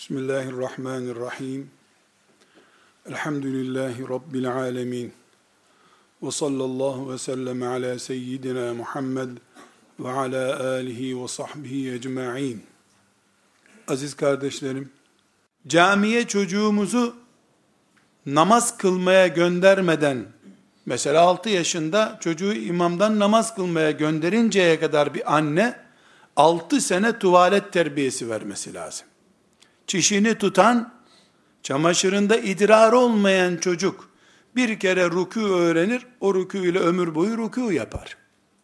Bismillahirrahmanirrahim. Elhamdülillahi Rabbil alemin. Ve sallallahu ve sellem ala seyyidina Muhammed ve ala alihi ve sahbihi ecma'in. Aziz kardeşlerim, camiye çocuğumuzu namaz kılmaya göndermeden, mesela 6 yaşında çocuğu imamdan namaz kılmaya gönderinceye kadar bir anne, 6 sene tuvalet terbiyesi vermesi lazım. Çişini tutan, çamaşırında idrar olmayan çocuk, bir kere rükû öğrenir, o rükû ile ömür boyu rükû yapar.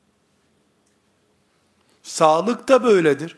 Sağlık da böyledir.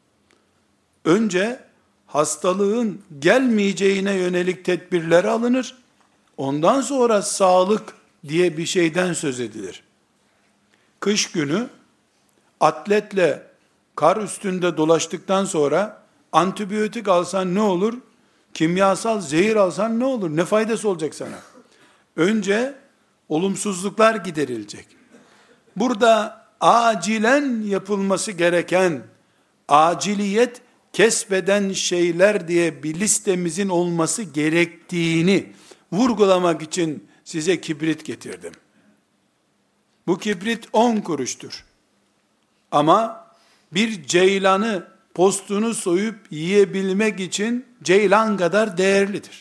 Önce hastalığın gelmeyeceğine yönelik tedbirler alınır. Ondan sonra sağlık diye bir şeyden söz edilir. Kış günü atletle kar üstünde dolaştıktan sonra antibiyotik alsan ne olur? Kimyasal zehir alsan ne olur? Ne faydası olacak sana? Önce olumsuzluklar giderilecek. Burada acilen yapılması gereken, aciliyet kesbeden şeyler diye bir listemizin olması gerektiğini vurgulamak için size kibrit getirdim. Bu kibrit 10 kuruştur. Ama bir ceylanı, postunu soyup yiyebilmek için ceylan kadar değerlidir.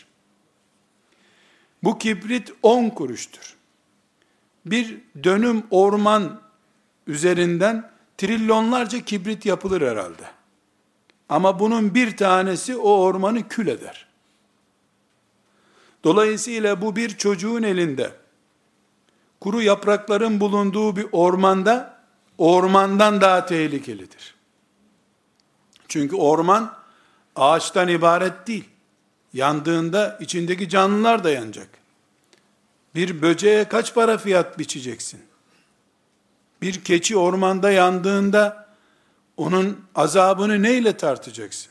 Bu kibrit 10 kuruştur. Bir dönüm orman üzerinden trilyonlarca kibrit yapılır herhalde. Ama bunun bir tanesi o ormanı kül eder. Dolayısıyla bu bir çocuğun elinde, kuru yaprakların bulunduğu bir ormanda, ormandan daha tehlikelidir. Çünkü orman ağaçtan ibaret değil. Yandığında içindeki canlılar da yanacak. Bir böceğe kaç para fiyat biçeceksin? Bir keçi ormanda yandığında onun azabını neyle tartacaksın?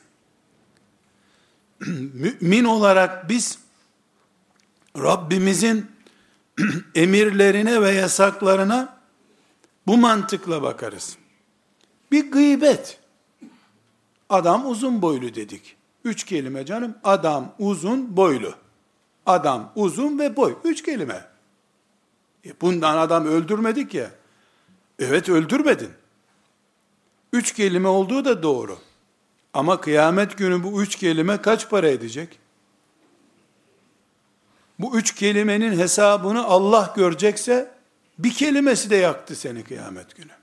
Mümin olarak biz Rabbimizin emirlerine ve yasaklarına bu mantıkla bakarız. Bir gıybet. Adam uzun boylu dedik. 3 kelime canım. Adam uzun boylu. Adam uzun ve boy. 3 kelime. Bundan adam öldürmedik ya. Evet, öldürmedin. 3 kelime olduğu da doğru. Ama kıyamet günü bu 3 kelime kaç para edecek? Bu 3 kelimenin hesabını Allah görecekse bir kelimesi de yaktı seni kıyamet günü.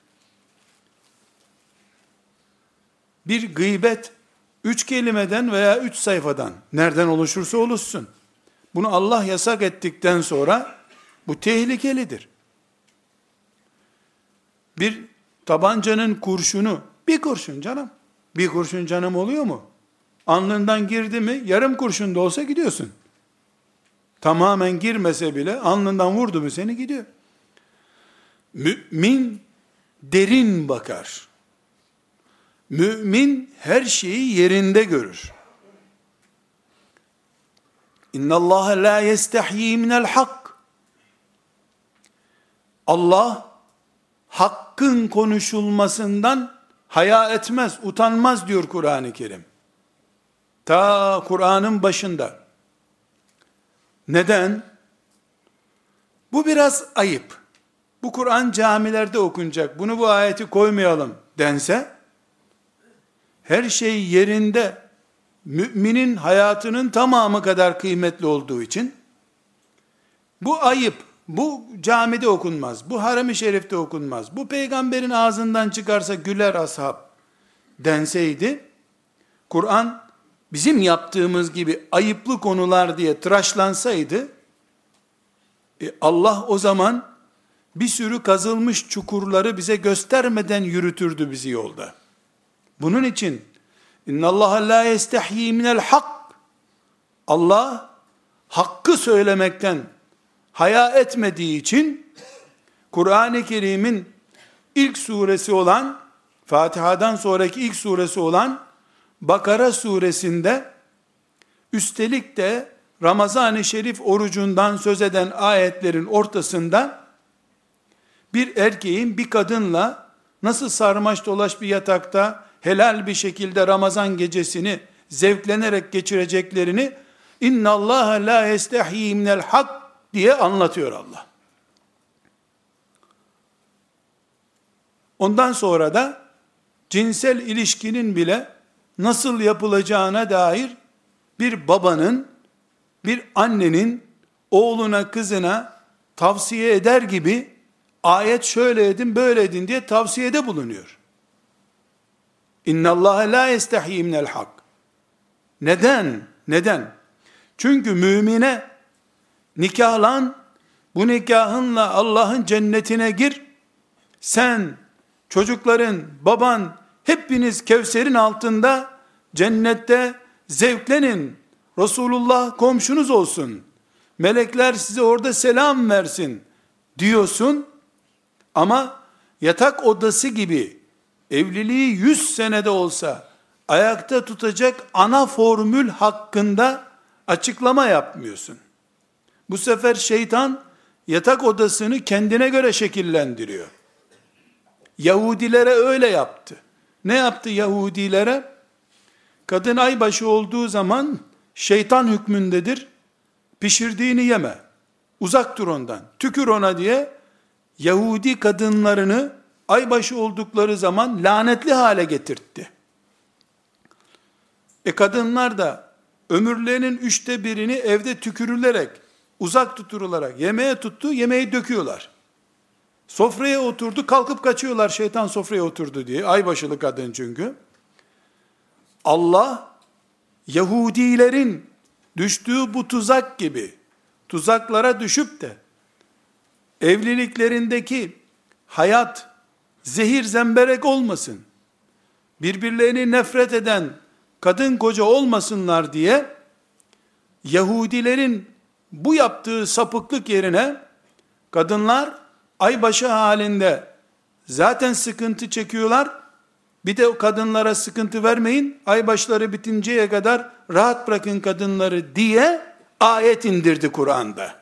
Bir gıybet 3 kelimeden veya 3 sayfadan nereden oluşursa oluşsun. Bunu Allah yasak ettikten sonra bu tehlikelidir. Bir tabancanın kurşunu, bir kurşun canım. Bir kurşun canım oluyor mu? Alnından girdi mi yarım kurşun da olsa gidiyorsun. Tamamen girmese bile alnından vurdu mu seni gidiyor. Mümin derin bakar. Mümin her şeyi yerinde görür. İnna Allah la yestahyi minel hak. Allah hakkın konuşulmasından haya etmez, utanmaz diyor Kur'an-ı Kerim. Ta Kur'an'ın başında. Neden? Bu biraz ayıp. Bu Kur'an camilerde okunacak. Bunu bu ayeti koymayalım dense, her şey yerinde, müminin hayatının tamamı kadar kıymetli olduğu için, bu ayıp, bu camide okunmaz, bu harem-i şerifte okunmaz, bu peygamberin ağzından çıkarsa güler ashab denseydi, Kur'an bizim yaptığımız gibi ayıplı konular diye tıraşlansaydı, Allah o zaman bir sürü kazılmış çukurları bize göstermeden yürütürdü bizi yolda. Bunun için İnna Allah la yestahyi minel hak. Allah hakkı söylemekten haya etmediği için Kur'an-ı Kerim'in ilk suresi olan, Fatiha'dan sonraki ilk suresi olan Bakara suresinde, üstelik de Ramazan-ı Şerif orucundan söz eden ayetlerin ortasında bir erkeğin bir kadınla nasıl sarmaş dolaş bir yatakta helal bir şekilde Ramazan gecesini zevklenerek geçireceklerini inna Allah la yestahyi minel hak diye anlatıyor Allah. Ondan sonra da cinsel ilişkinin bile nasıl yapılacağına dair bir babanın, bir annenin oğluna, kızına tavsiye eder gibi ayet şöyle edin, böyle edin diye tavsiyede bulunuyor. İnna Allah la yestahyi minel hak. Neden? Neden? Çünkü mümine nikahlan, bu nikahınla Allah'ın cennetine gir. Sen, çocukların, baban, hepiniz Kevser'in altında cennette zevklenin. Resulullah komşunuz olsun. Melekler size orada selam versin diyorsun. Ama yatak odası gibi evliliği 100 senede olsa ayakta tutacak ana formül hakkında açıklama yapmıyorsun. Bu sefer şeytan yatak odasını kendine göre şekillendiriyor. Yahudilere öyle yaptı. Ne yaptı Yahudilere? Kadın aybaşı olduğu zaman şeytan hükmündedir. Pişirdiğini yeme. Uzak dur ondan. Tükür ona diye Yahudi kadınlarını aybaşı oldukları zaman lanetli hale getirtti. Kadınlar da ömürlerinin 1/3'ini evde tükürülerek, uzak tutularak yemeğe tuttu, yemeği döküyorlar. Sofraya oturdu, kalkıp kaçıyorlar şeytan sofraya oturdu diye. Aybaşılı kadın çünkü. Allah, Yahudilerin düştüğü bu tuzak gibi, tuzaklara düşüp de, evliliklerindeki hayat, zehir zemberek olmasın, birbirlerini nefret eden, kadın koca olmasınlar diye, Yahudilerin bu yaptığı sapıklık yerine, kadınlar aybaşı halinde zaten sıkıntı çekiyorlar, bir de o kadınlara sıkıntı vermeyin, aybaşları bitinceye kadar rahat bırakın kadınları diye ayet indirdi Kur'an'da.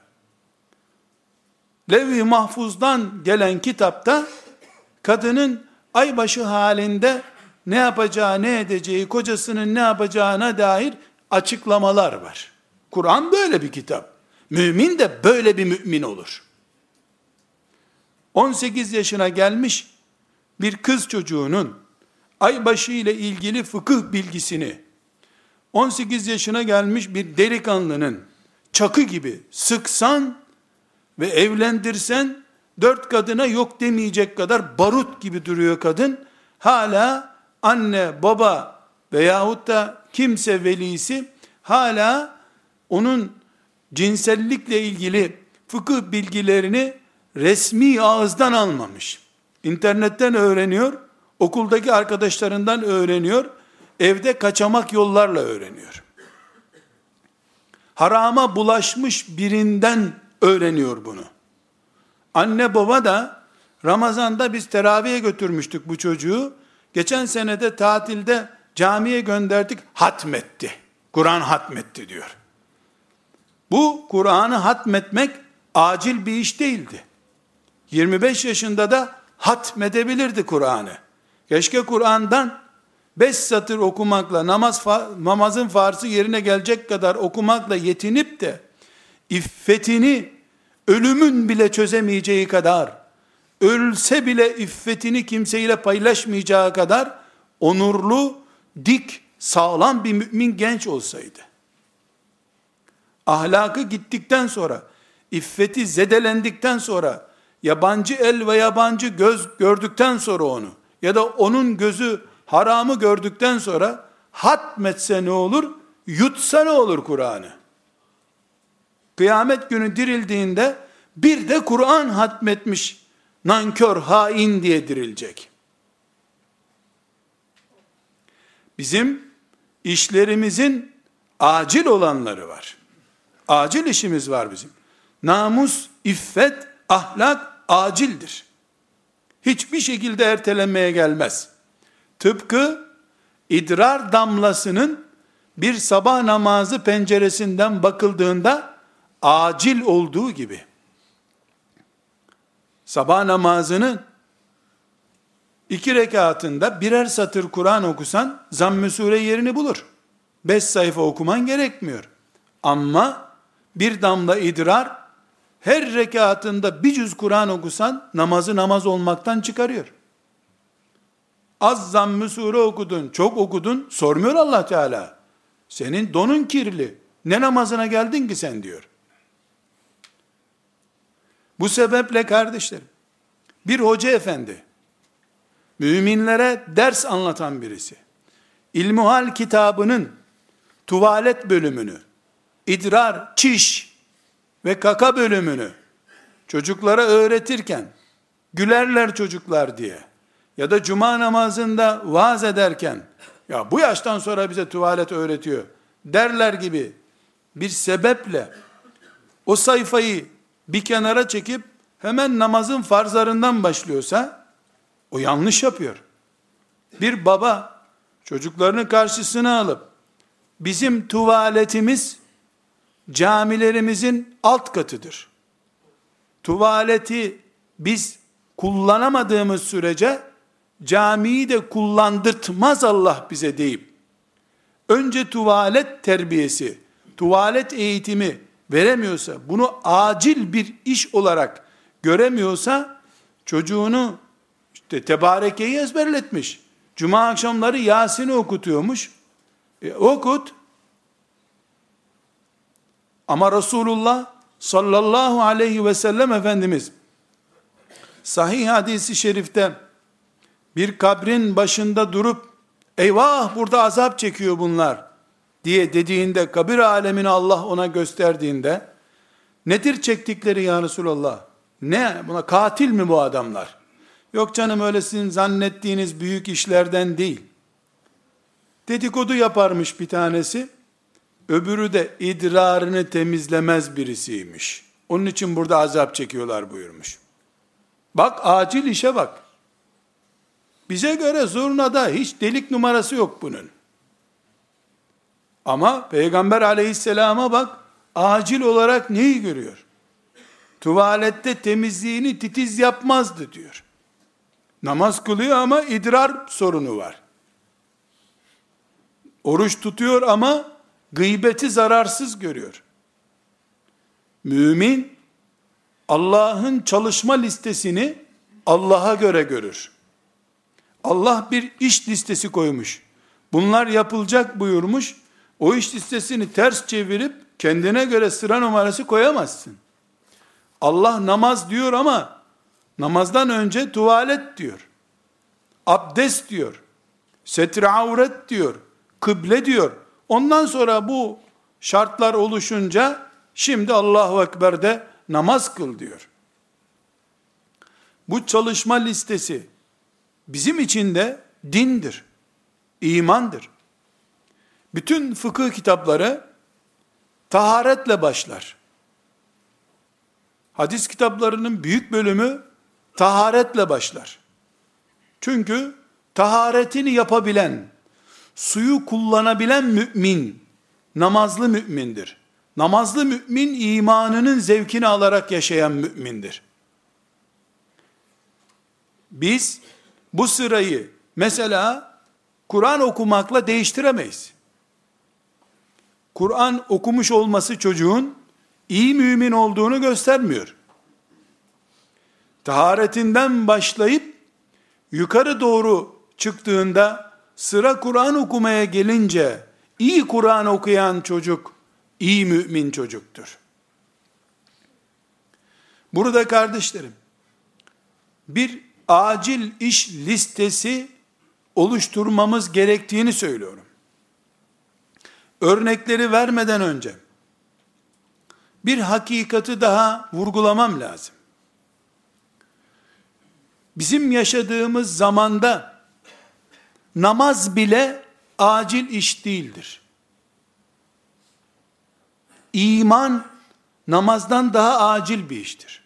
Levh-i Mahfuz'dan gelen kitapta kadının aybaşı halinde ne yapacağı, ne edeceği, kocasının ne yapacağına dair açıklamalar var. Kur'an böyle bir kitap. Mümin de böyle bir mümin olur. 18 yaşına gelmiş bir kız çocuğunun aybaşı ile ilgili fıkıh bilgisini 18 yaşına gelmiş bir delikanlının çakı gibi sıksan ve evlendirsen 4 kadına yok demeyecek kadar barut gibi duruyor kadın. Hala anne, baba veyahut da kimse velisi hala onun cinsellikle ilgili fıkıh bilgilerini resmi ağızdan almamış. İnternetten öğreniyor, okuldaki arkadaşlarından öğreniyor, evde kaçamak yollarla öğreniyor. Harama bulaşmış birinden öğreniyor bunu. Anne baba da Ramazan'da biz teraviye götürmüştük bu çocuğu. Geçen senede tatilde camiye gönderdik, hatmetti. Kur'an hatmetti diyor. Bu Kur'an'ı hatmetmek acil bir iş değildi. 25 yaşında da hatmedebilirdi Kur'an'ı. Keşke Kur'an'dan 5 satır okumakla, namazın farzı yerine gelecek kadar okumakla yetinip de, iffetini ölümün bile çözemeyeceği kadar, ölse bile iffetini kimseyle paylaşmayacağı kadar, onurlu, dik, sağlam bir mümin genç olsaydı. Ahlakı gittikten sonra, iffeti zedelendikten sonra, yabancı el ve yabancı göz gördükten sonra onu, ya da onun gözü haramı gördükten sonra, hatmetse ne olur, yutsa ne olur Kur'an'ı? Kıyamet günü dirildiğinde, bir de Kur'an hatmetmiş, nankör, hain diye dirilecek. Bizim işlerimizin acil olanları var. Acil işimiz var bizim. Namus, iffet, ahlak acildir. Hiçbir şekilde ertelenmeye gelmez. Tıpkı idrar damlasının bir sabah namazı penceresinden bakıldığında acil olduğu gibi. Sabah namazının 2 rekatında birer satır Kur'an okusan Zamm-ı Sure yerini bulur. 5 sayfa okuman gerekmiyor. Ama bir damla idrar, her rekatında bir cüz Kur'an okusan, namazı namaz olmaktan çıkarıyor. Az zamm-ı sure okudun, çok okudun, sormuyor Allah Teala. Senin donun kirli, ne namazına geldin ki sen diyor. Bu sebeple kardeşlerim, bir hoca efendi, müminlere ders anlatan birisi, İlmuhal kitabının tuvalet bölümünü, idrar, çiş ve kaka bölümünü çocuklara öğretirken, gülerler çocuklar diye, ya da cuma namazında vaaz ederken, ya bu yaştan sonra bize tuvalet öğretiyor derler gibi bir sebeple, o sayfayı bir kenara çekip, hemen namazın farzlarından başlıyorsa, o yanlış yapıyor. Bir baba, çocuklarını karşısına alıp, bizim tuvaletimiz, camilerimizin alt katıdır. Tuvaleti biz kullanamadığımız sürece, camiyi de kullandırtmaz Allah bize deyip, önce tuvalet terbiyesi, tuvalet eğitimi veremiyorsa, bunu acil bir iş olarak göremiyorsa, çocuğunu işte Tebareke'yi ezberletmiş, cuma akşamları Yasin'i okutuyormuş, okut. Ama Resulullah sallallahu aleyhi ve sellem Efendimiz, sahih hadisi şerifte, bir kabrin başında durup, eyvah burada azap çekiyor bunlar diye dediğinde, kabir alemini Allah ona gösterdiğinde, nedir çektikleri ya Resulallah? Ne? Buna katil mi bu adamlar? Yok canım, öyle sizin zannettiğiniz büyük işlerden değil. Dedikodu yaparmış bir tanesi, öbürü de idrarını temizlemez birisiymiş. Onun için burada azap çekiyorlar buyurmuş. Bak, acil işe bak. Bize göre zurnada hiç delik numarası yok bunun. Ama Peygamber aleyhisselama bak, acil olarak neyi görüyor? Tuvalette temizliğini titiz yapmazdı diyor. Namaz kılıyor ama idrar sorunu var. Oruç tutuyor ama gıybeti zararsız görüyor. Mümin, Allah'ın çalışma listesini Allah'a göre görür. Allah bir iş listesi koymuş. Bunlar yapılacak buyurmuş. O iş listesini ters çevirip kendine göre sıra numarası koyamazsın. Allah namaz diyor ama namazdan önce tuvalet diyor. Abdest diyor. Setre avret diyor. Kıble diyor. Ondan sonra bu şartlar oluşunca şimdi Allahu Ekber'de namaz kıl diyor. Bu çalışma listesi bizim için de dindir, imandır. Bütün fıkıh kitapları taharetle başlar. Hadis kitaplarının büyük bölümü taharetle başlar. Çünkü taharetini yapabilen, suyu kullanabilen mümin, namazlı mümindir. Namazlı mümin, imanının zevkini alarak yaşayan mümindir. Biz bu sırayı mesela Kur'an okumakla değiştiremeyiz. Kur'an okumuş olması çocuğun iyi mümin olduğunu göstermiyor. Taharetinden başlayıp yukarı doğru çıktığında, sıra Kur'an okumaya gelince, iyi Kur'an okuyan çocuk, iyi mümin çocuktur. Burada kardeşlerim, bir acil iş listesi oluşturmamız gerektiğini söylüyorum. Örnekleri vermeden önce, bir hakikati daha vurgulamam lazım. Bizim yaşadığımız zamanda, namaz bile acil iş değildir. İman, namazdan daha acil bir iştir.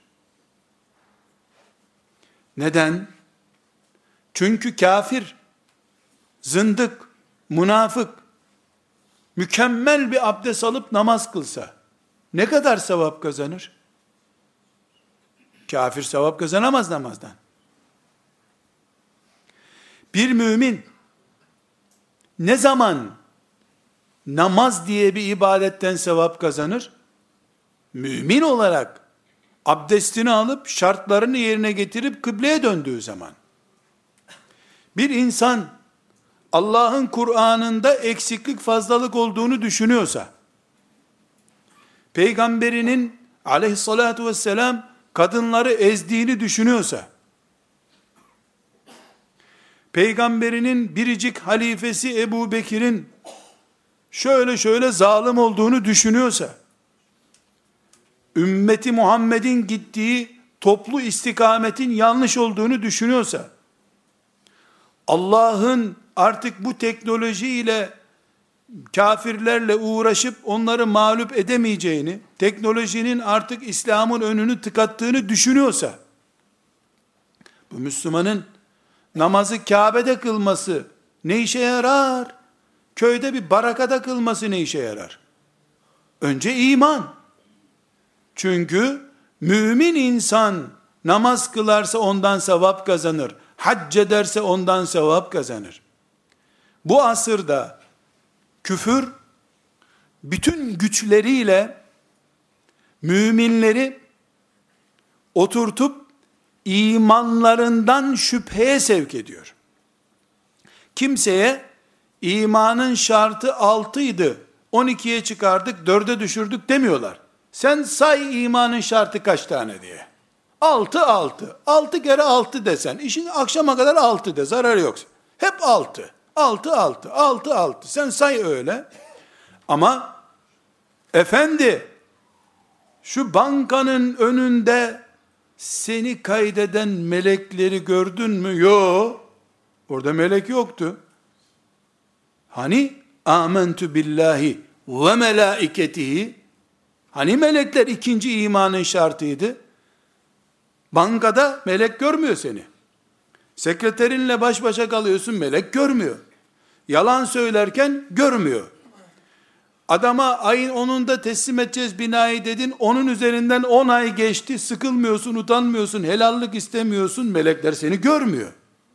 Neden? Çünkü kafir, zındık, münafık, mükemmel bir abdest alıp namaz kılsa, ne kadar sevap kazanır? Kafir sevap kazanamaz namazdan. Bir mümin, ne zaman namaz diye bir ibadetten sevap kazanır. Mümin olarak abdestini alıp şartlarını yerine getirip kıbleye döndüğü zaman, bir insan Allah'ın Kur'an'ında eksiklik fazlalık olduğunu düşünüyorsa, Peygamberinin aleyhissalatu vesselam kadınları ezdiğini düşünüyorsa, Peygamberinin biricik halifesi Ebu Bekir'in şöyle şöyle zalim olduğunu düşünüyorsa, ümmeti Muhammed'in gittiği toplu istikametin yanlış olduğunu düşünüyorsa, Allah'ın artık bu teknolojiyle kafirlerle uğraşıp onları mağlup edemeyeceğini, teknolojinin artık İslam'ın önünü tıkattığını düşünüyorsa, bu Müslümanın namazı Kabe'de kılması ne işe yarar? Köyde bir barakada kılması ne işe yarar? Önce iman. Çünkü mümin insan namaz kılarsa ondan sevap kazanır. Hac ederse ondan sevap kazanır. Bu asırda küfür bütün güçleriyle müminleri oturtup imanlarından şüpheye sevk ediyor. Kimseye imanın şartı 6'ydı, 12'ye çıkardık, 4'e düşürdük demiyorlar. Sen say imanın şartı kaç tane diye. 6, 6. 6 kere 6 desen, işin akşama kadar 6 de, zararı yok. Hep 6. 6, 6, 6, 6. Sen say öyle. Ama efendi, şu bankanın önünde seni kaydeden melekleri gördün mü? Yok. Orada melek yoktu. Hani amentu billahi ve melaiketihi, hani melekler ikinci imanın şartıydı. Bankada melek görmüyor seni. Sekreterinle baş başa kalıyorsun, melek görmüyor. Yalan söylerken görmüyor. Adama ayın 10'unda teslim edeceğiz binayı dedin, onun üzerinden 10 ay geçti, sıkılmıyorsun, utanmıyorsun, helallik istemiyorsun, melekler seni görmüyor.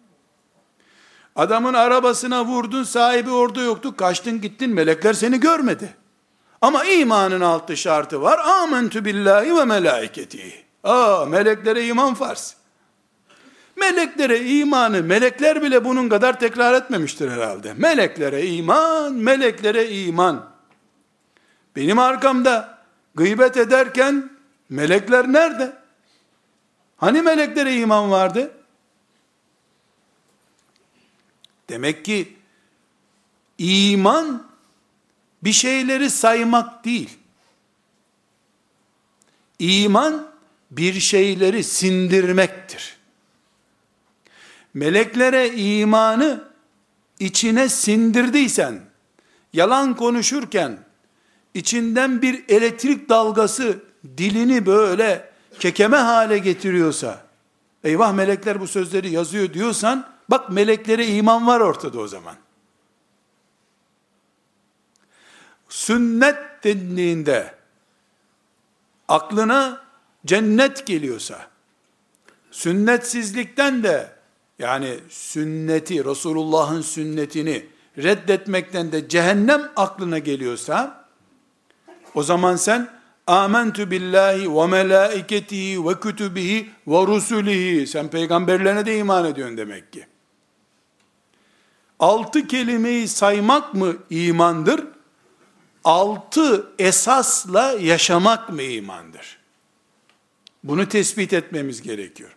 Adamın arabasına vurdun, sahibi orada yoktu, kaçtın gittin, melekler seni görmedi. Ama imanın 6 şartı var. Âmentü billahi ve melâiketihi. Meleklere iman farz. Meleklere imanı, melekler bile bunun kadar tekrar etmemiştir herhalde. Meleklere iman, meleklere iman. Benim arkamda gıybet ederken melekler nerede? Hani meleklere iman vardı? Demek ki iman bir şeyleri saymak değil. İman bir şeyleri sindirmektir. Meleklere imanı içine sindirdiysen, yalan konuşurken içinden bir elektrik dalgası dilini böyle kekeme hale getiriyorsa, eyvah melekler bu sözleri yazıyor diyorsan, bak meleklere iman var ortada o zaman. Sünnet dendiğinde aklına cennet geliyorsa, sünnetsizlikten de, yani sünneti, Resulullah'ın sünnetini reddetmekten de cehennem aklına geliyorsa, o zaman sen âmentü billahi ve melâiketihi ve kütübihi ve rusulihi, sen peygamberlerine de iman ediyorsun demek ki. 6 kelimeyi saymak mı imandır? 6 esasla yaşamak mı imandır? Bunu tespit etmemiz gerekiyor.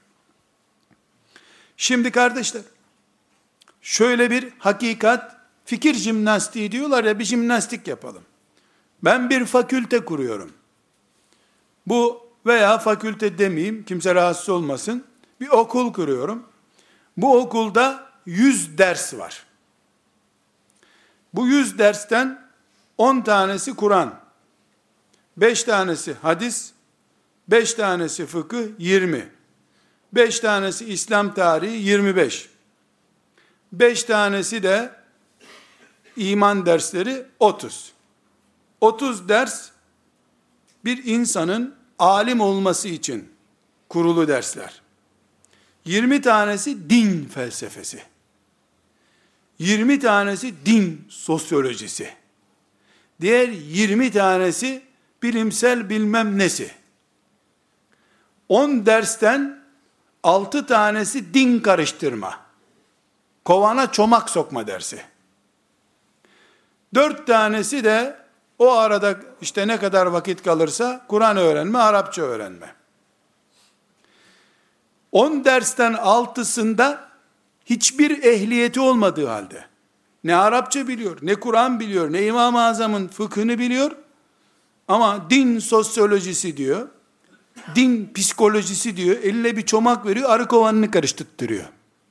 Şimdi kardeşler, şöyle bir hakikat, fikir jimnastiği diyorlar ya, bir jimnastik yapalım. Ben bir fakülte kuruyorum. Bu, veya fakülte demeyeyim, kimse rahatsız olmasın. Bir okul kuruyorum. Bu okulda 100 ders var. Bu 100 dersten 10 tanesi Kur'an, 5 tanesi hadis, 5 tanesi fıkıh, 20. 5 tanesi İslam tarihi, 25. 5 tanesi de iman dersleri, 30. 30 ders bir insanın alim olması için kurulu dersler. 20 tanesi din felsefesi. 20 tanesi din sosyolojisi. Diğer 20 tanesi bilimsel bilmem nesi. 10 dersten 6 tanesi din karıştırma. Kovana çomak sokma dersi. 4 tanesi de o arada işte ne kadar vakit kalırsa Kur'an öğrenme, Arapça öğrenme. 10 dersten 6'sında hiçbir ehliyeti olmadığı halde, ne Arapça biliyor, ne Kur'an biliyor, ne İmam-ı Azam'ın fıkhını biliyor, ama din sosyolojisi diyor, din psikolojisi diyor, eline bir çomak veriyor, arı kovanını karıştırtırıyor.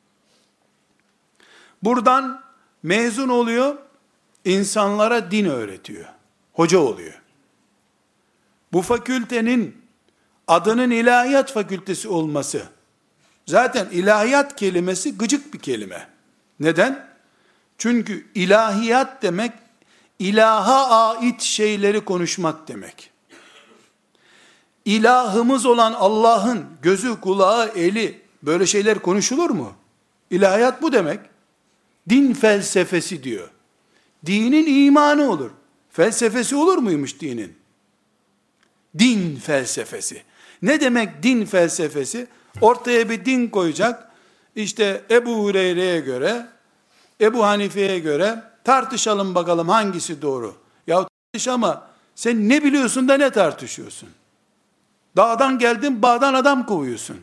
Buradan mezun oluyor, insanlara din öğretiyor, hoca oluyor. Bu fakültenin adının ilahiyat fakültesi olması, zaten ilahiyat kelimesi gıcık bir kelime. Neden? Çünkü ilahiyat demek, ilaha ait şeyleri konuşmak demek. İlahımız olan Allah'ın gözü, kulağı, eli, böyle şeyler konuşulur mu? İlahiyat bu demek. Din felsefesi diyor. Dinin imanı olur. Felsefesi olur muymuş dinin? Din felsefesi. Ne demek din felsefesi? Ortaya bir din koyacak. İşte Ebu Hureyre'ye göre, Ebu Hanife'ye göre tartışalım bakalım hangisi doğru. Ya tartış ama sen ne biliyorsun da ne tartışıyorsun? Dağdan geldin, bağdan adam kovuyorsun.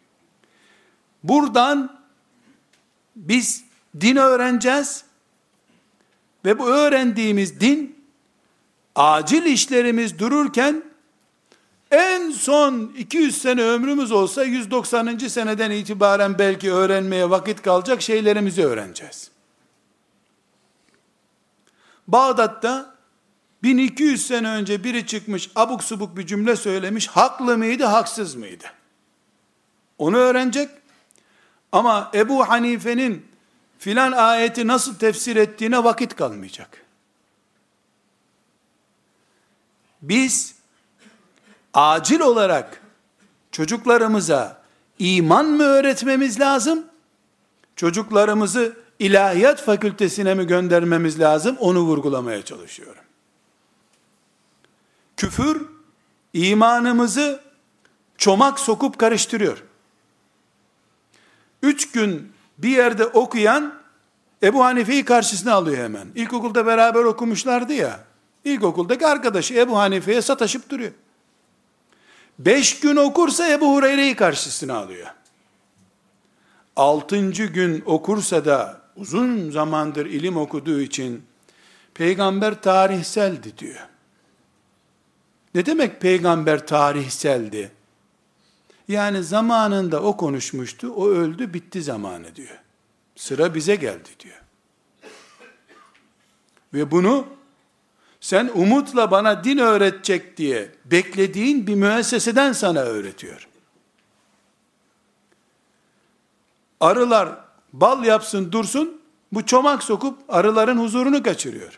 Buradan biz din öğreneceğiz ve bu öğrendiğimiz din acil işlerimiz dururken en son 200 sene ömrümüz olsa 190. seneden itibaren belki öğrenmeye vakit kalacak şeylerimizi öğreneceğiz. Bağdat'ta 1200 sene önce biri çıkmış, abuk subuk bir cümle söylemiş, haklı mıydı, haksız mıydı? Onu öğrenecek. Ama Ebu Hanife'nin filan ayeti nasıl tefsir ettiğine vakit kalmayacak. Biz acil olarak çocuklarımıza iman mı öğretmemiz lazım? Çocuklarımızı ilahiyat fakültesine mi göndermemiz lazım? Onu vurgulamaya çalışıyorum. Küfür, imanımızı çomak sokup karıştırıyor. 3 gün bir yerde okuyan, Ebu Hanife'yi karşısına alıyor hemen. İlkokulda beraber okumuşlardı ya, İlkokuldaki arkadaşı Ebu Hanife'ye sataşıp duruyor. 5 gün okursa Ebu Hureyre'yi karşısına alıyor. 6. gün okursa da, uzun zamandır ilim okuduğu için, peygamber tarihseldi diyor. Ne demek peygamber tarihseldi? Yani zamanında o konuşmuştu, o öldü, bitti zamanı diyor. Sıra bize geldi diyor. Ve bunu sen umutla bana din öğretecek diye beklediğin bir müesseseden sana öğretiyor. Arılar bal yapsın dursun, bu çomak sokup arıların huzurunu kaçırıyor.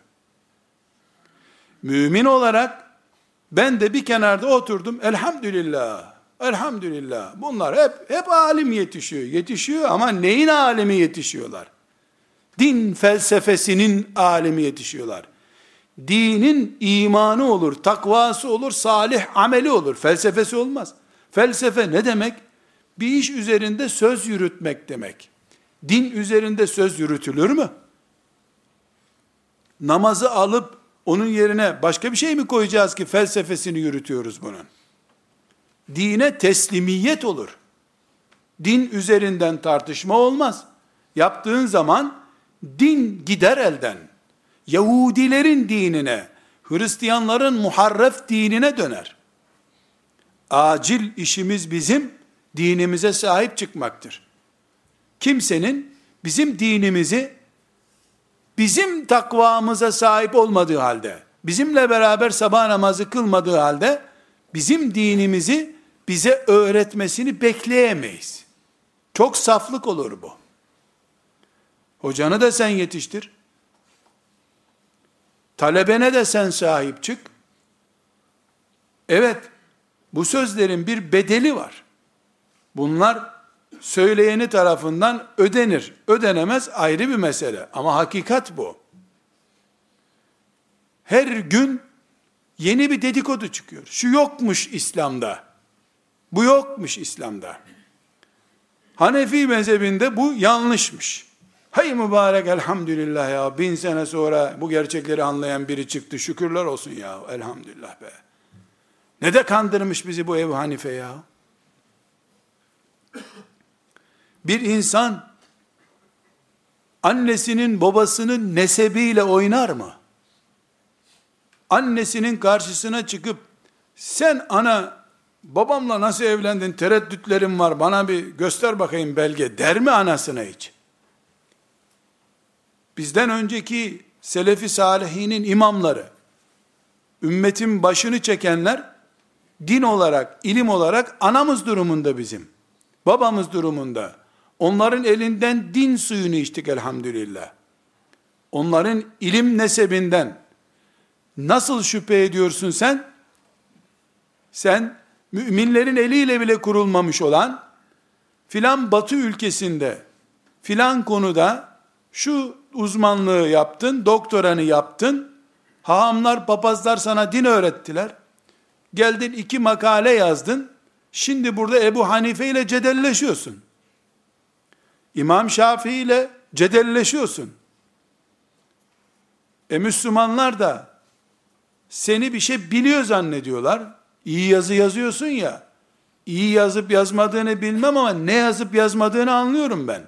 Mümin olarak ben de bir kenarda oturdum, elhamdülillah, elhamdülillah. Bunlar hep alim yetişiyor ama neyin alimi yetişiyorlar? Din felsefesinin alimi yetişiyorlar. Dinin imanı olur, takvası olur, salih ameli olur. Felsefesi olmaz. Felsefe ne demek? Bir iş üzerinde söz yürütmek demek. Din üzerinde söz yürütülür mü? Namazı alıp onun yerine başka bir şey mi koyacağız ki felsefesini yürütüyoruz bunun? Dine teslimiyet olur. Din üzerinden tartışma olmaz. Yaptığın zaman din gider elden. Yahudilerin dinine, Hristiyanların muharref dinine döner. Acil işimiz bizim dinimize sahip çıkmaktır. Kimsenin bizim dinimizi, bizim takvamıza sahip olmadığı halde, bizimle beraber sabah namazı kılmadığı halde, bizim dinimizi bize öğretmesini bekleyemeyiz. Çok saflık olur bu. Hocanı da sen yetiştir. Talebene de sen sahip çık. Evet, bu sözlerin bir bedeli var. Bunlar söyleyeni tarafından ödenir. Ödenemez ayrı bir mesele. Ama hakikat bu. Her gün yeni bir dedikodu çıkıyor. Şu yokmuş İslam'da. Bu yokmuş İslam'da. Hanefi mezhebinde bu yanlışmış. Hay mübarek elhamdülillah ya, 1000 sene sonra bu gerçekleri anlayan biri çıktı. Şükürler olsun ya, elhamdülillah be. Ne de kandırmış bizi bu Ebu Hanife ya. Bir insan annesinin babasının nesebiyle oynar mı? Annesinin karşısına çıkıp sen ana babamla nasıl evlendin, tereddütlerim var, bana bir göster bakayım belge der mi anasına hiç? Bizden önceki Selefi Salihinin imamları, ümmetin başını çekenler, din olarak, ilim olarak anamız durumunda bizim. Babamız durumunda. Onların elinden din suyunu içtik elhamdülillah. Onların ilim nesebinden nasıl şüphe ediyorsun sen? Sen müminlerin eliyle bile kurulmamış olan filan batı ülkesinde filan konuda şu uzmanlığı yaptın, doktoranı yaptın, hahamlar, papazlar sana din öğrettiler. Geldin 2 makale yazdın, şimdi burada Ebu Hanife ile cedelleşiyorsun. İmam Şafii ile cedelleşiyorsun. Müslümanlar da seni bir şey biliyor zannediyorlar. İyi yazı yazıyorsun ya, iyi yazıp yazmadığını bilmem ama ne yazıp yazmadığını anlıyorum ben.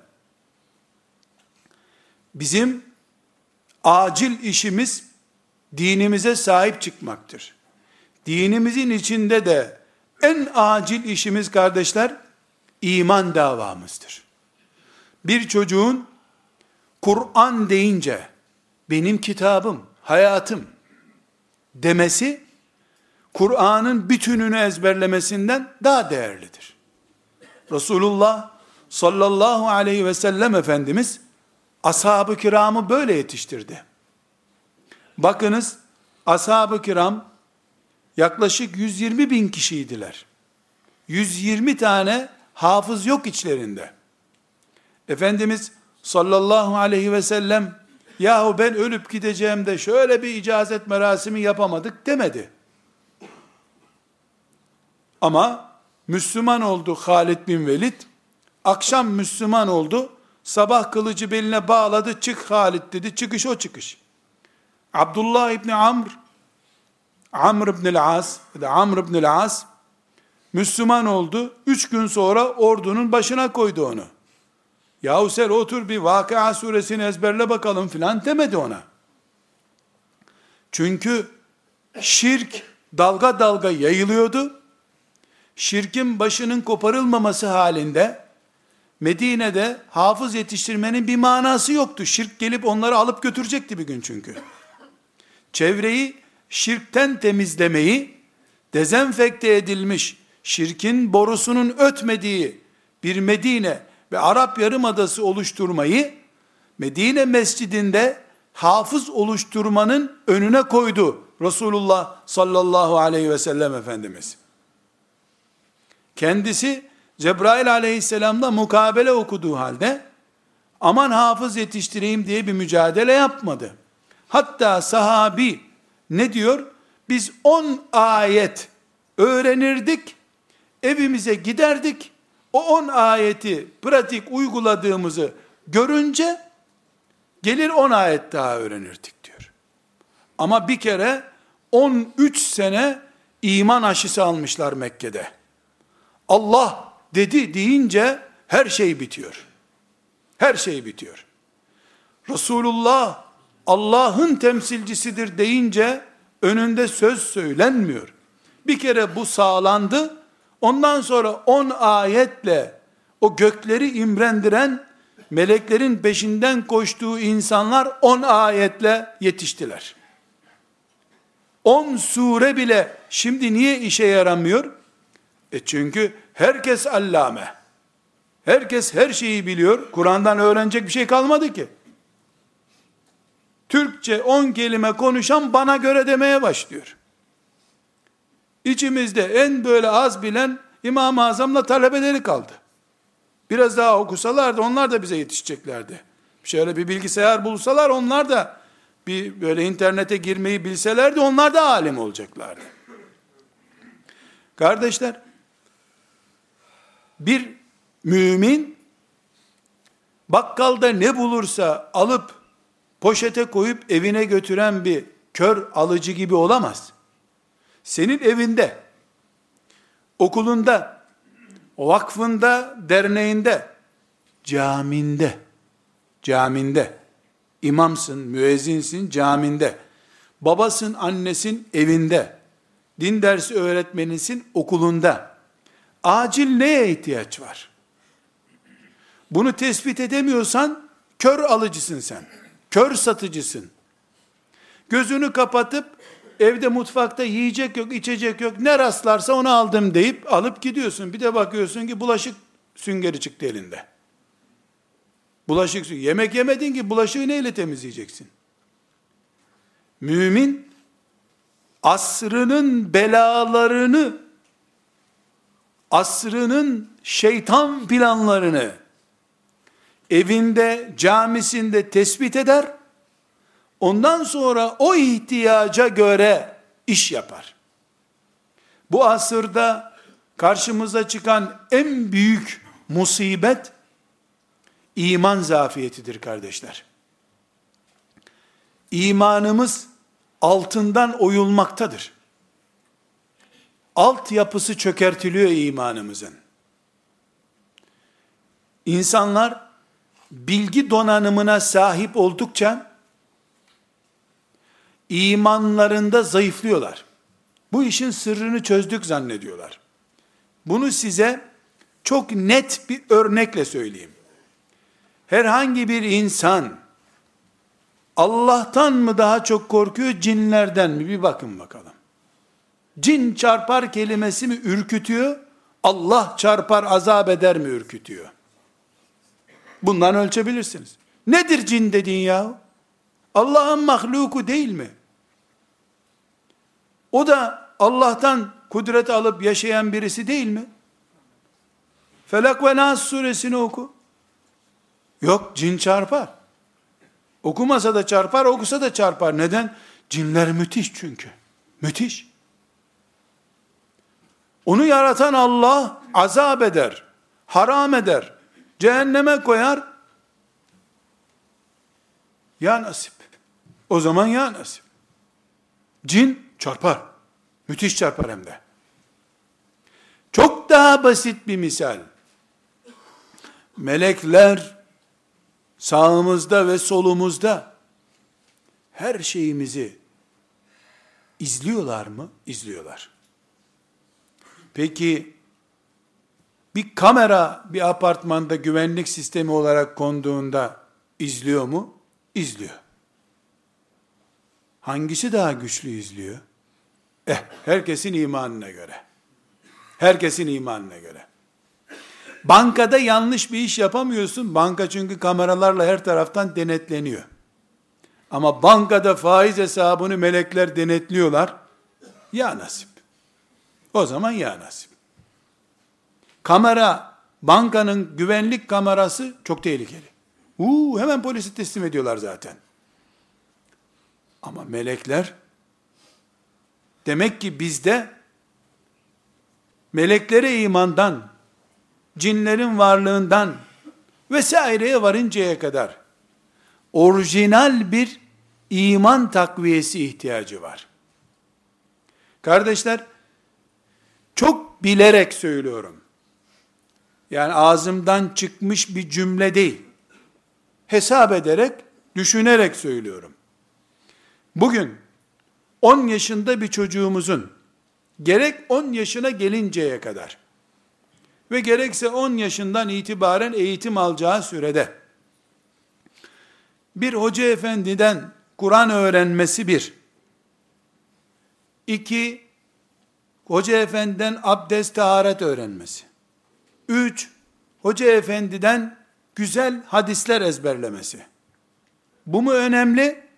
Bizim acil işimiz dinimize sahip çıkmaktır. Dinimizin içinde de en acil işimiz kardeşler, iman davamızdır. Bir çocuğun Kur'an deyince benim kitabım, hayatım demesi, Kur'an'ın bütününü ezberlemesinden daha değerlidir. Resulullah sallallahu aleyhi ve sellem Efendimiz ashab-ı kiramı böyle yetiştirdi. Bakınız, ashab-ı kiram yaklaşık 120 bin kişiydiler. 120 tane hafız yok içlerinde. Efendimiz sallallahu aleyhi ve sellem, yahu ben ölüp gideceğim de şöyle bir icazet merasimi yapamadık demedi. Ama Müslüman oldu Halid bin Velid, akşam Müslüman oldu, sabah kılıcı beline bağladı, çık Halid dedi, çıkış o çıkış. Abdullah İbni Amr İbni As, Amr İbni As, Müslüman oldu, 3 gün sonra ordunun başına koydu onu. Yahu sen otur bir Vakıa suresini ezberle bakalım filan demedi ona. Çünkü şirk dalga dalga yayılıyordu. Şirkin başının koparılmaması halinde Medine'de hafız yetiştirmenin bir manası yoktu. Şirk gelip onları alıp götürecekti bir gün çünkü. Çevreyi şirkten temizlemeyi, dezenfekte edilmiş, şirkin borusunun ötmediği bir Medine ve Arap Yarımadası oluşturmayı, Medine mescidinde hafız oluşturmanın önüne koydu Resulullah sallallahu aleyhi ve sellem Efendimiz. Kendisi Cebrail aleyhisselamla mukabele okuduğu halde aman hafız yetiştireyim diye bir mücadele yapmadı. Hatta sahabi ne diyor? Biz 10 ayet öğrenirdik, evimize giderdik, o 10 ayeti pratik uyguladığımızı görünce gelir 10 ayet daha öğrenirdik diyor. Ama bir kere 13 sene iman aşısı almışlar Mekke'de. Allah dedi deyince her şey bitiyor. Her şey bitiyor. Resulullah Allah'ın temsilcisidir deyince önünde söz söylenmiyor. Bir kere bu sağlandı. Ondan sonra 10 ayetle o gökleri imrendiren, meleklerin peşinden koştuğu insanlar 10 ayetle yetiştiler. 10 sure bile şimdi niye işe yaramıyor? Çünkü herkes allame. Herkes her şeyi biliyor. Kur'an'dan öğrenecek bir şey kalmadı ki. Türkçe 10 kelime konuşan bana göre demeye başlıyor. İçimizde en böyle az bilen İmam-ı Azam'la talebeleri kaldı. Biraz daha okusalardı onlar da bize yetişeceklerdi. Şöyle bir bilgisayar bulsalar onlar da bir böyle internete girmeyi bilselerdi onlar da alim olacaklardı. Kardeşler, bir mümin bakkalda ne bulursa alıp poşete koyup evine götüren bir kör alıcı gibi olamaz. Senin evinde, okulunda, vakfında, derneğinde, caminde, imamsın, müezzinsin, caminde, babasın, annesin, evinde, din dersi öğretmenisin, okulunda, acil neye ihtiyaç var? Bunu tespit edemiyorsan, kör alıcısın sen, kör satıcısın. Gözünü kapatıp, evde mutfakta yiyecek yok, içecek yok, ne rastlarsa onu aldım deyip alıp gidiyorsun. Bir de bakıyorsun ki bulaşık süngeri çıktı elinde. Bulaşık süngeri. Yemek yemedin ki bulaşığı neyle temizleyeceksin? Mümin, asrının belalarını, asrının şeytan planlarını evinde, camisinde tespit eder, ondan sonra o ihtiyaca göre iş yapar. Bu asırda karşımıza çıkan en büyük musibet, iman zafiyetidir kardeşler. İmanımız altından oyulmaktadır. Altyapısı çökertiliyor imanımızın. İnsanlar bilgi donanımına sahip oldukça imanlarında zayıflıyorlar. Bu işin sırrını çözdük zannediyorlar. Bunu size çok net bir örnekle söyleyeyim. Herhangi bir insan Allah'tan mı daha çok korkuyor, cinlerden mi? Bir bakın bakalım. Cin çarpar kelimesi mi ürkütüyor, Allah çarpar azap eder mi ürkütüyor? Bundan ölçebilirsiniz. Nedir cin dediğin ya? Allah'ın mahluku değil mi? O da Allah'tan kudret alıp yaşayan birisi değil mi? Felak ve Nas suresini oku. Yok, cin çarpar. Okumasa da çarpar, okusa da çarpar. Neden? Cinler müthiş çünkü. Müthiş. Onu yaratan Allah azap eder, haram eder, cehenneme koyar. Ya nasip. O zaman ya nasip. Cin çarpar. Müthiş çarpar hem de. Çok daha basit bir misal. Melekler sağımızda ve solumuzda her şeyimizi izliyorlar mı? İzliyorlar. Peki bir kamera bir apartmanda güvenlik sistemi olarak konduğunda izliyor mu? İzliyor. Hangisi daha güçlü izliyor? Herkesin imanına göre. Herkesin imanına göre. Bankada yanlış bir iş yapamıyorsun. Banka çünkü kameralarla her taraftan denetleniyor. Ama bankada faiz hesabını melekler denetliyorlar. Ya nasip. O zaman ya nasip. Kamera, bankanın güvenlik kamerası çok tehlikeli. Hemen polisi teslim ediyorlar zaten. Ama melekler, demek ki bizde meleklere imandan, cinlerin varlığından vesaireye varıncaya kadar orijinal bir iman takviyesi ihtiyacı var. Kardeşler, çok bilerek söylüyorum. Yani ağzımdan çıkmış bir cümle değil. Hesap ederek, düşünerek söylüyorum. Bugün 10 yaşında bir çocuğumuzun gerek 10 yaşına gelinceye kadar ve gerekse 10 yaşından itibaren eğitim alacağı sürede bir hoca efendiden Kur'an öğrenmesi bir. 2, hoca efendiden abdest, taharet öğrenmesi. 3, hoca efendiden güzel hadisler ezberlemesi. Bu mu önemli?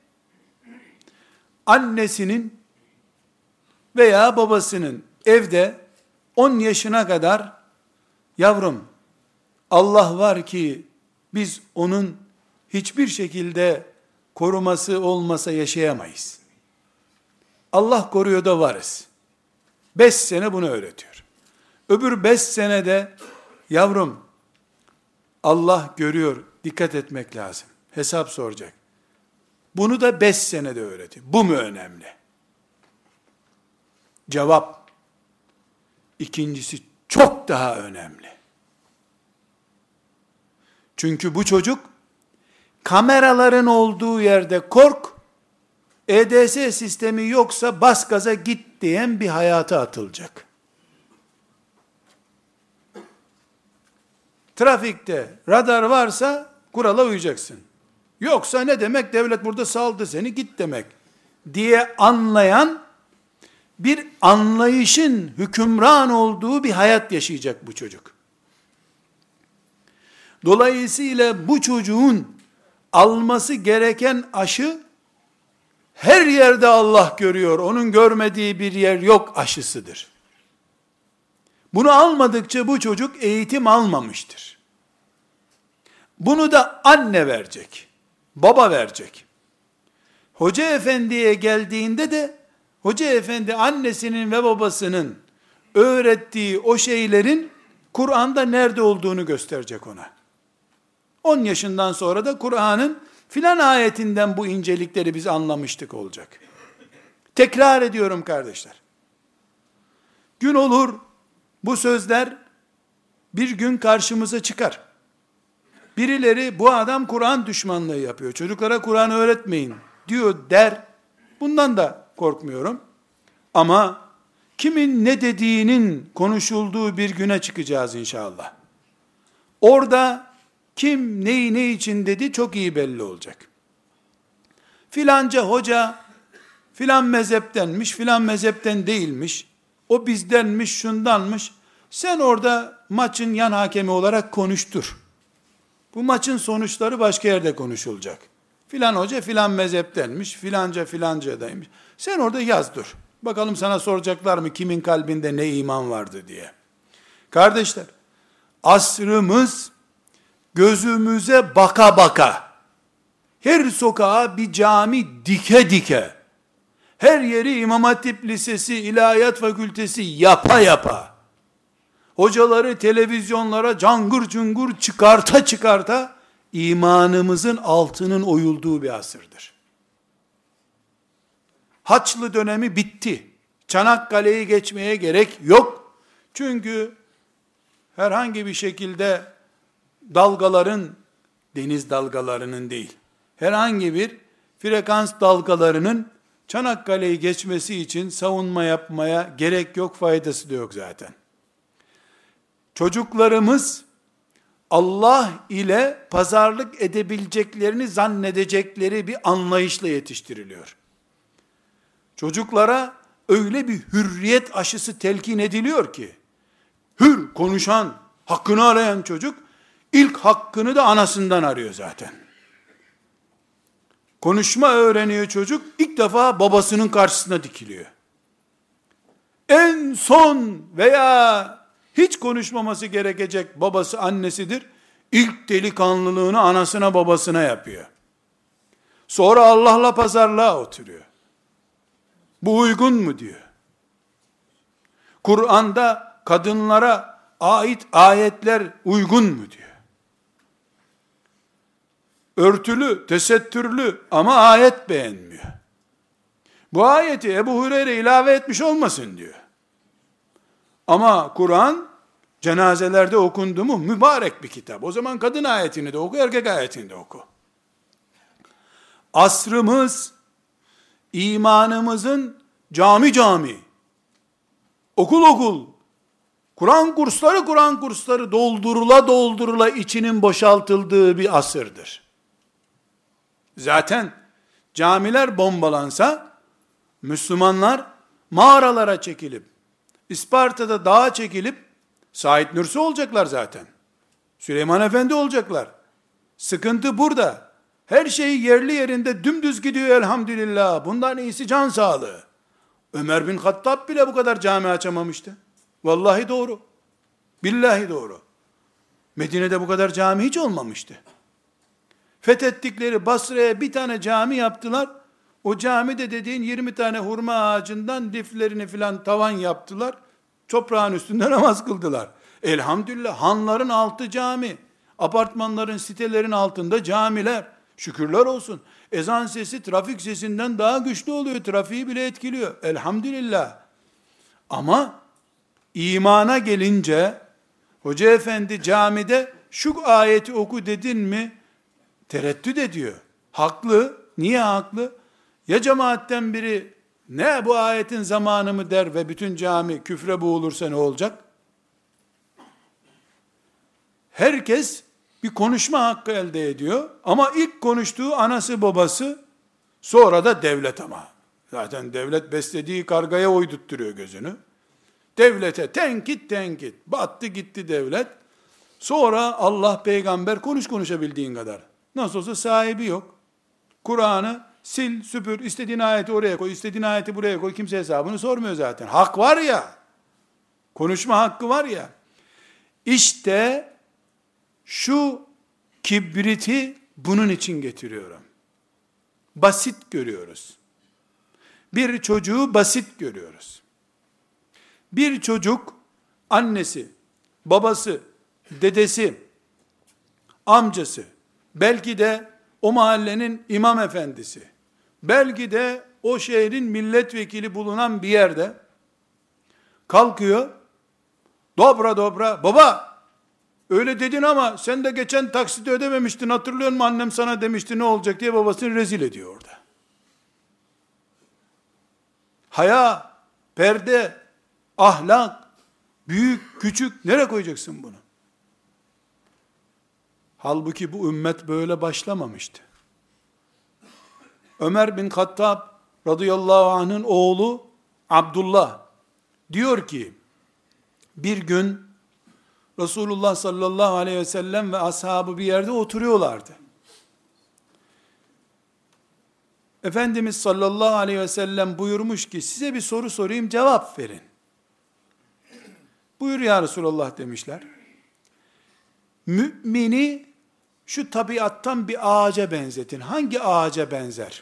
Annesinin veya babasının evde 10 yaşına kadar, yavrum Allah var ki biz onun hiçbir şekilde koruması olmasa yaşayamayız. Allah koruyor da varız. 5 sene bunu öğretiyor. Öbür 5 senede yavrum Allah görüyor, dikkat etmek lazım. Hesap soracak. Bunu da 5 senede öğretiyor. Bu mu önemli? Cevap, ikincisi çok daha önemli. Çünkü bu çocuk kameraların olduğu yerde kork, EDS sistemi yoksa bas gaza git diyen bir hayata atılacak. Trafikte radar varsa kurala uyacaksın. Yoksa ne demek, devlet burada saldı seni git demek diye anlayan bir anlayışın hükümran olduğu bir hayat yaşayacak bu çocuk. Dolayısıyla bu çocuğun alması gereken aşı her yerde Allah görüyor, onun görmediği bir yer yok aşısıdır. Bunu almadıkça bu çocuk eğitim almamıştır. Bunu da anne verecek, baba verecek. Hoca efendiye geldiğinde de hoca efendi annesinin ve babasının öğrettiği o şeylerin Kur'an'da nerede olduğunu gösterecek ona. 10 yaşından sonra da Kur'an'ın filan ayetinden bu incelikleri biz anlamıştık olacak. Tekrar ediyorum kardeşler. Gün olur bu sözler bir gün karşımıza çıkar. Birileri bu adam Kur'an düşmanlığı yapıyor, çocuklara Kur'an öğretmeyin diyor der. Bundan da korkmuyorum. Ama kimin ne dediğinin konuşulduğu bir güne çıkacağız inşallah. Orada kim neyi ne için dedi çok iyi belli olacak. Filanca hoca filan mezheptenmiş, filan mezhepten değilmiş. O bizdenmiş, şundanmış. Sen orada maçın yan hakemi olarak konuştur. Bu maçın sonuçları başka yerde konuşulacak. Filan hoca filan mezheptenmiş, filanca filancadaymış. Sen orada yaz dur. Bakalım sana soracaklar mı kimin kalbinde ne iman vardı diye. Kardeşler, asrımız gözümüze baka baka, her sokağa bir cami dike dike, her yeri İmam Hatip Lisesi, İlahiyat Fakültesi yapa yapa, hocaları televizyonlara cangır cungur çıkarta çıkarta, imanımızın altının oyulduğu bir asırdır. Haçlı dönemi bitti. Çanakkale'yi geçmeye gerek yok. Çünkü herhangi bir şekilde dalgaların, deniz dalgalarının değil, herhangi bir frekans dalgalarının Çanakkale'yi geçmesi için savunma yapmaya gerek yok, faydası da yok zaten. Çocuklarımız Allah ile pazarlık edebileceklerini zannedecekleri bir anlayışla yetiştiriliyor. Çocuklara öyle bir hürriyet aşısı telkin ediliyor ki, hür konuşan, hakkını arayan çocuk, ilk hakkını da anasından arıyor zaten. Konuşma öğreniyor çocuk, ilk defa babasının karşısına dikiliyor. En son veya hiç konuşmaması gerekecek babası annesidir. İlk delikanlılığını anasına babasına yapıyor. Sonra Allah'la pazarlığa oturuyor. Bu uygun mu diyor. Kur'an'da kadınlara ait ayetler uygun mu diyor. Örtülü, tesettürlü ama ayet beğenmiyor. Bu ayeti Ebu Hureyre ilave etmiş olmasın diyor. Ama Kur'an cenazelerde okundu mu mübarek bir kitap. O zaman kadın ayetini de oku, erkek ayetini de oku. Asrımız imanımızın cami, okul okul, Kur'an kursları doldurula içinin boşaltıldığı bir asırdır. Zaten camiler bombalansa, Müslümanlar mağaralara çekilip, İsparta'da dağa çekilip, Said Nursi olacaklar zaten. Süleyman Efendi olacaklar. Sıkıntı burada. Her şey yerli yerinde dümdüz gidiyor elhamdülillah. Bundan iyisi can sağlığı. Ömer bin Hattab bile bu kadar cami açamamıştı. Vallahi doğru. Billahi doğru. Medine'de bu kadar cami hiç olmamıştı. Fethettikleri Basra'ya bir tane cami yaptılar. O camide dediğin 20 tane hurma ağacından liflerini filan tavan yaptılar. Toprağın üstünde namaz kıldılar. Elhamdülillah, hanların altı cami. Apartmanların, sitelerin altında camiler. Şükürler olsun. Ezan sesi trafik sesinden daha güçlü oluyor. Trafiği bile etkiliyor. Elhamdülillah. Ama imana gelince, hoca efendi camide şu ayeti oku dedin mi tereddüt ediyor. Haklı. Niye haklı? Ya cemaatten biri ne bu ayetin zamanı mı der ve bütün cami küfre boğulursa ne olacak? Herkes bir konuşma hakkı elde ediyor ama ilk konuştuğu anası babası, sonra da devlet ama. Zaten devlet beslediği kargaya oydutturuyor gözünü. Devlete tenkit, battı gitti devlet. Sonra Allah, peygamber, konuşabildiğin kadar. Nasıl olsa sahibi yok. Kur'an'ı sil, süpür, istediğin ayeti oraya koy, istediğin ayeti buraya koy, kimse hesabını sormuyor zaten. Hak var ya, konuşma hakkı var ya. İşte şu kibriti bunun için getiriyorum. Basit görüyoruz. Bir çocuğu basit görüyoruz. Bir çocuk, annesi, babası, dedesi, amcası, belki de o mahallenin imam efendisi, belki de o şehrin milletvekili bulunan bir yerde kalkıyor, dobra dobra, baba öyle dedin ama sen de geçen taksiti ödememiştin, hatırlıyor musun, annem sana demişti ne olacak diye babasını rezil ediyor orada. Haya, perde, ahlak, büyük, küçük, nereye koyacaksın bunu? Halbuki bu ümmet böyle başlamamıştı. Ömer bin Hattab radıyallahu anh'ın oğlu Abdullah diyor ki, bir gün Resulullah sallallahu aleyhi ve sellem ve ashabı bir yerde oturuyorlardı. Efendimiz sallallahu aleyhi ve sellem buyurmuş ki, size bir soru sorayım, cevap verin. Buyur ya Resulullah demişler. Mümini şu tabiattan bir ağaca benzetin. Hangi ağaca benzer?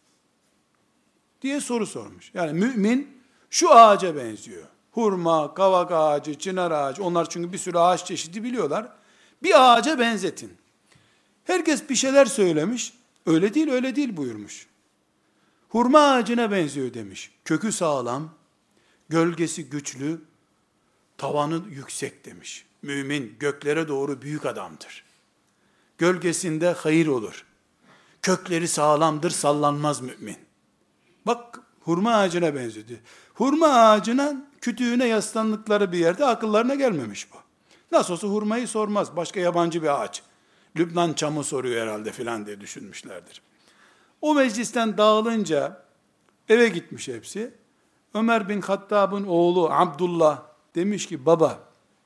Diye soru sormuş. Yani mümin şu ağaca benziyor. Hurma, kavak ağacı, çınar ağacı, onlar çünkü bir sürü ağaç çeşidi biliyorlar. Bir ağaca benzetin. Herkes bir şeyler söylemiş. Öyle değil, öyle değil buyurmuş. Hurma ağacına benziyor demiş. Kökü sağlam, gölgesi güçlü, tavanı yüksek demiş. Mümin göklere doğru büyük adamdır. Gölgesinde hayır olur. Kökleri sağlamdır, sallanmaz mümin. Bak hurma ağacına benziyor. Hurma ağacının kütüğüne yaslandıkları bir yerde akıllarına gelmemiş bu. Nasıl olsa hurmayı sormaz. Başka yabancı bir ağaç. Lübnan çamı soruyor herhalde filan diye düşünmüşlerdir. O meclisten dağılınca eve gitmiş hepsi. Ömer bin Hattab'ın oğlu Abdullah demiş ki, baba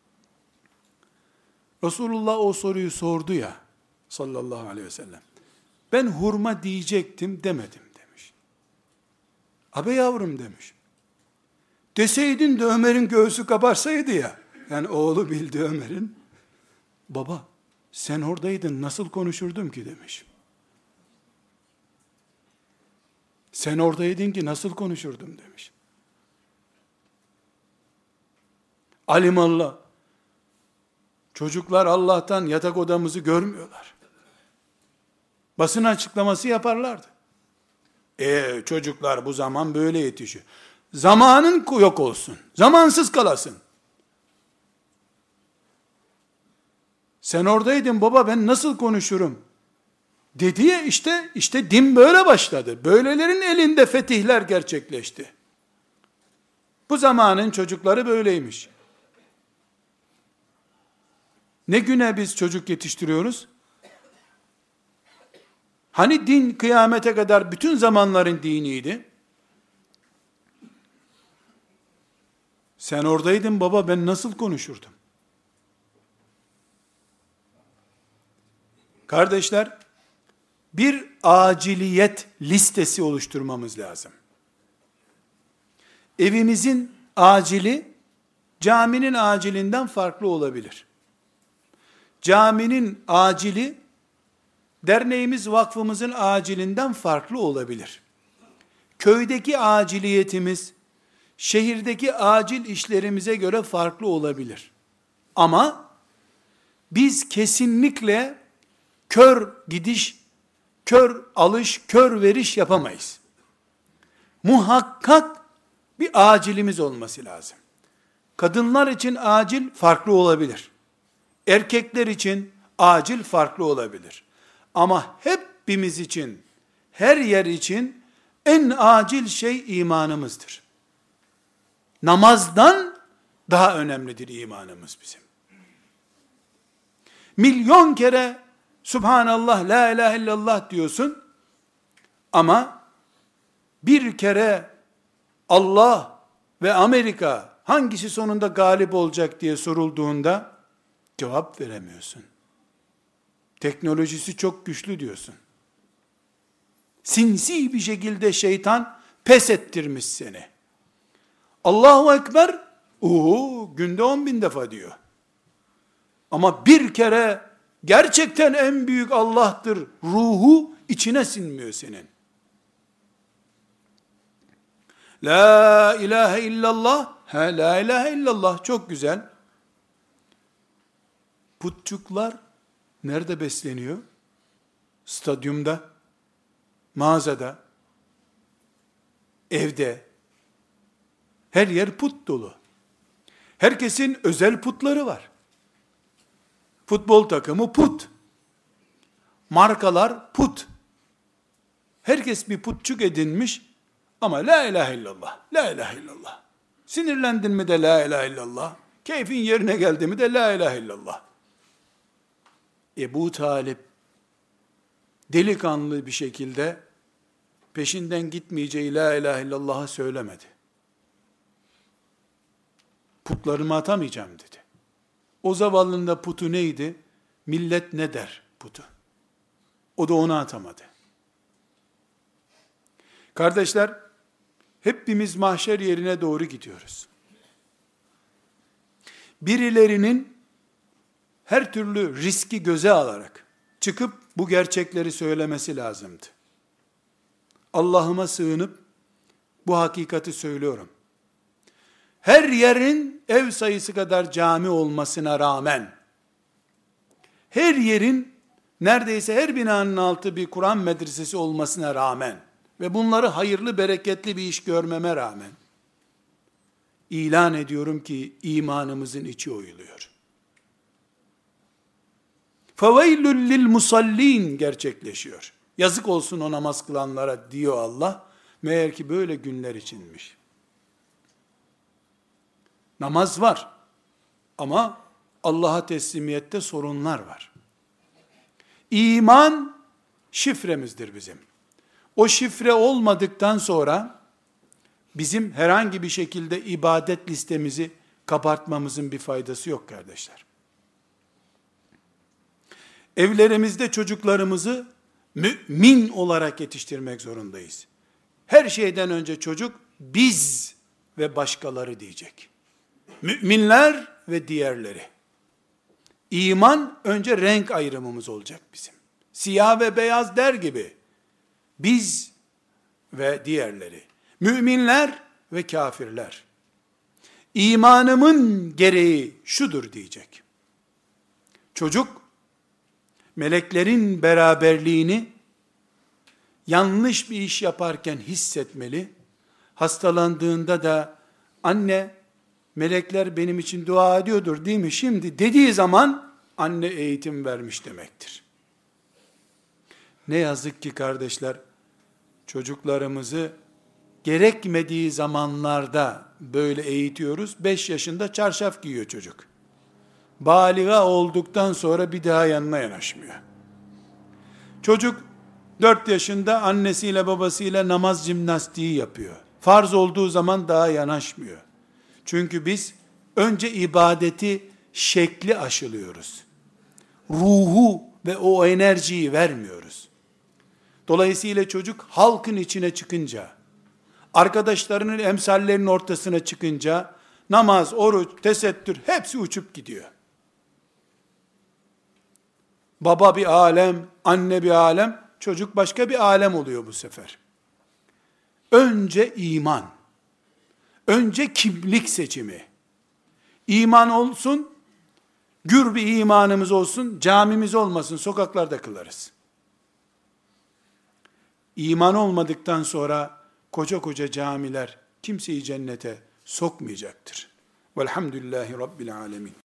Resulullah o soruyu sordu ya sallallahu aleyhi ve sellem. Ben hurma diyecektim demedim demiş. Abi yavrum demiş. Deseydin de Ömer'in göğsü kabarsaydı ya. Yani oğlu bildi Ömer'in. Baba sen oradaydın nasıl konuşurdum ki demiş. Sen oradaydın ki nasıl konuşurdum demiş. Alimallah. Çocuklar Allah'tan yatak odamızı görmüyorlar. Basın açıklaması yaparlardı. Çocuklar bu zaman böyle yetişiyor. Zamanın yok olsun. Zamansız kalasın. Sen oradaydın baba ben nasıl konuşurum? Dediği işte din böyle başladı. Böylelerin elinde fetihler gerçekleşti. Bu zamanın çocukları böyleymiş. Ne güne biz çocuk yetiştiriyoruz? Hani din kıyamete kadar bütün zamanların diniydi? Sen oradaydın baba ben nasıl konuşurdum? Kardeşler, bir aciliyet listesi oluşturmamız lazım. Evimizin acili, caminin acilinden farklı olabilir. Caminin acili, derneğimiz, vakfımızın acilinden farklı olabilir. Köydeki aciliyetimiz, şehirdeki acil işlerimize göre farklı olabilir. Ama biz kesinlikle kör gidiş, kör alış, kör veriş yapamayız. Muhakkak bir acilimiz olması lazım. Kadınlar için acil farklı olabilir. Erkekler için acil farklı olabilir. Ama hepimiz için, her yer için en acil şey imanımızdır. Namazdan daha önemlidir imanımız bizim. Milyon kere Subhanallah, la ilahe illallah diyorsun ama bir kere Allah ve Amerika hangisi sonunda galip olacak diye sorulduğunda cevap veremiyorsun. Teknolojisi çok güçlü diyorsun. Sinsi bir şekilde şeytan pes ettirmiş seni. Allahu Ekber, günde 10.000 defa diyor. Ama bir kere gerçekten en büyük Allah'tır ruhu içine sinmiyor senin. La ilahe illallah, la ilahe illallah çok güzel. Putçuklar nerede besleniyor? Stadyumda, mağazada, evde. Her yer put dolu. Herkesin özel putları var. Futbol takımı put. Markalar put. Herkes bir putçuk edinmiş ama la ilahe illallah, la ilahe illallah. Sinirlendin mi de la ilahe illallah. Keyfin yerine geldi mi de la ilahe illallah. Ebu Talip delikanlı bir şekilde peşinden gitmeyeceği la ilahe illallah'ı söylemedi. Putlarımı atamayacağım dedi. O zavallının da putu neydi? Millet ne der putu. O da onu atamadı. Kardeşler, hepimiz mahşer yerine doğru gidiyoruz. Birilerinin her türlü riski göze alarak çıkıp bu gerçekleri söylemesi lazımdı. Allah'ıma sığınıp bu hakikati söylüyorum. Her yerin ev sayısı kadar cami olmasına rağmen, her yerin neredeyse her binanın altı bir Kur'an medresesi olmasına rağmen ve bunları hayırlı, bereketli bir iş görmeme rağmen, ilan ediyorum ki imanımızın içi oyuluyor. فَوَيْلُ لِلْمُصَلِّينَ gerçekleşiyor. Yazık olsun o namaz kılanlara diyor Allah. Meğer ki böyle günler içinmiş. Namaz var ama Allah'a teslimiyette sorunlar var. İman şifremizdir bizim. O şifre olmadıktan sonra bizim herhangi bir şekilde ibadet listemizi kabartmamızın bir faydası yok kardeşler. Evlerimizde çocuklarımızı mümin olarak yetiştirmek zorundayız. Her şeyden önce çocuk biz ve başkaları diyecek. Müminler ve diğerleri. İman önce renk ayrımımız olacak bizim. Siyah ve beyaz der gibi. Biz ve diğerleri. Müminler ve kafirler. İmanımın gereği şudur diyecek. Çocuk, meleklerin beraberliğini yanlış bir iş yaparken hissetmeli. Hastalandığında da anne, melekler benim için dua ediyordur değil mi? Şimdi dediği zaman anne eğitim vermiş demektir. Ne yazık ki kardeşler, çocuklarımızı gerekmediği zamanlarda böyle eğitiyoruz. 5 yaşında çarşaf giyiyor çocuk. Baliga olduktan sonra bir daha yanına yanaşmıyor. Çocuk 4 yaşında annesiyle babasıyla namaz jimnastiği yapıyor. Farz olduğu zaman daha yanaşmıyor. Çünkü biz önce ibadeti şekli aşılıyoruz. Ruhu ve o enerjiyi vermiyoruz. Dolayısıyla çocuk halkın içine çıkınca, arkadaşlarının, emsallerinin ortasına çıkınca, namaz, oruç, tesettür hepsi uçup gidiyor. Baba bir alem, anne bir alem, çocuk başka bir alem oluyor bu sefer. Önce iman. Önce kimlik seçimi. İman olsun, gür bir imanımız olsun, camimiz olmasın, sokaklarda kılarız. İman olmadıktan sonra koca koca camiler kimseyi cennete sokmayacaktır. Velhamdülillahi Rabbil alemin.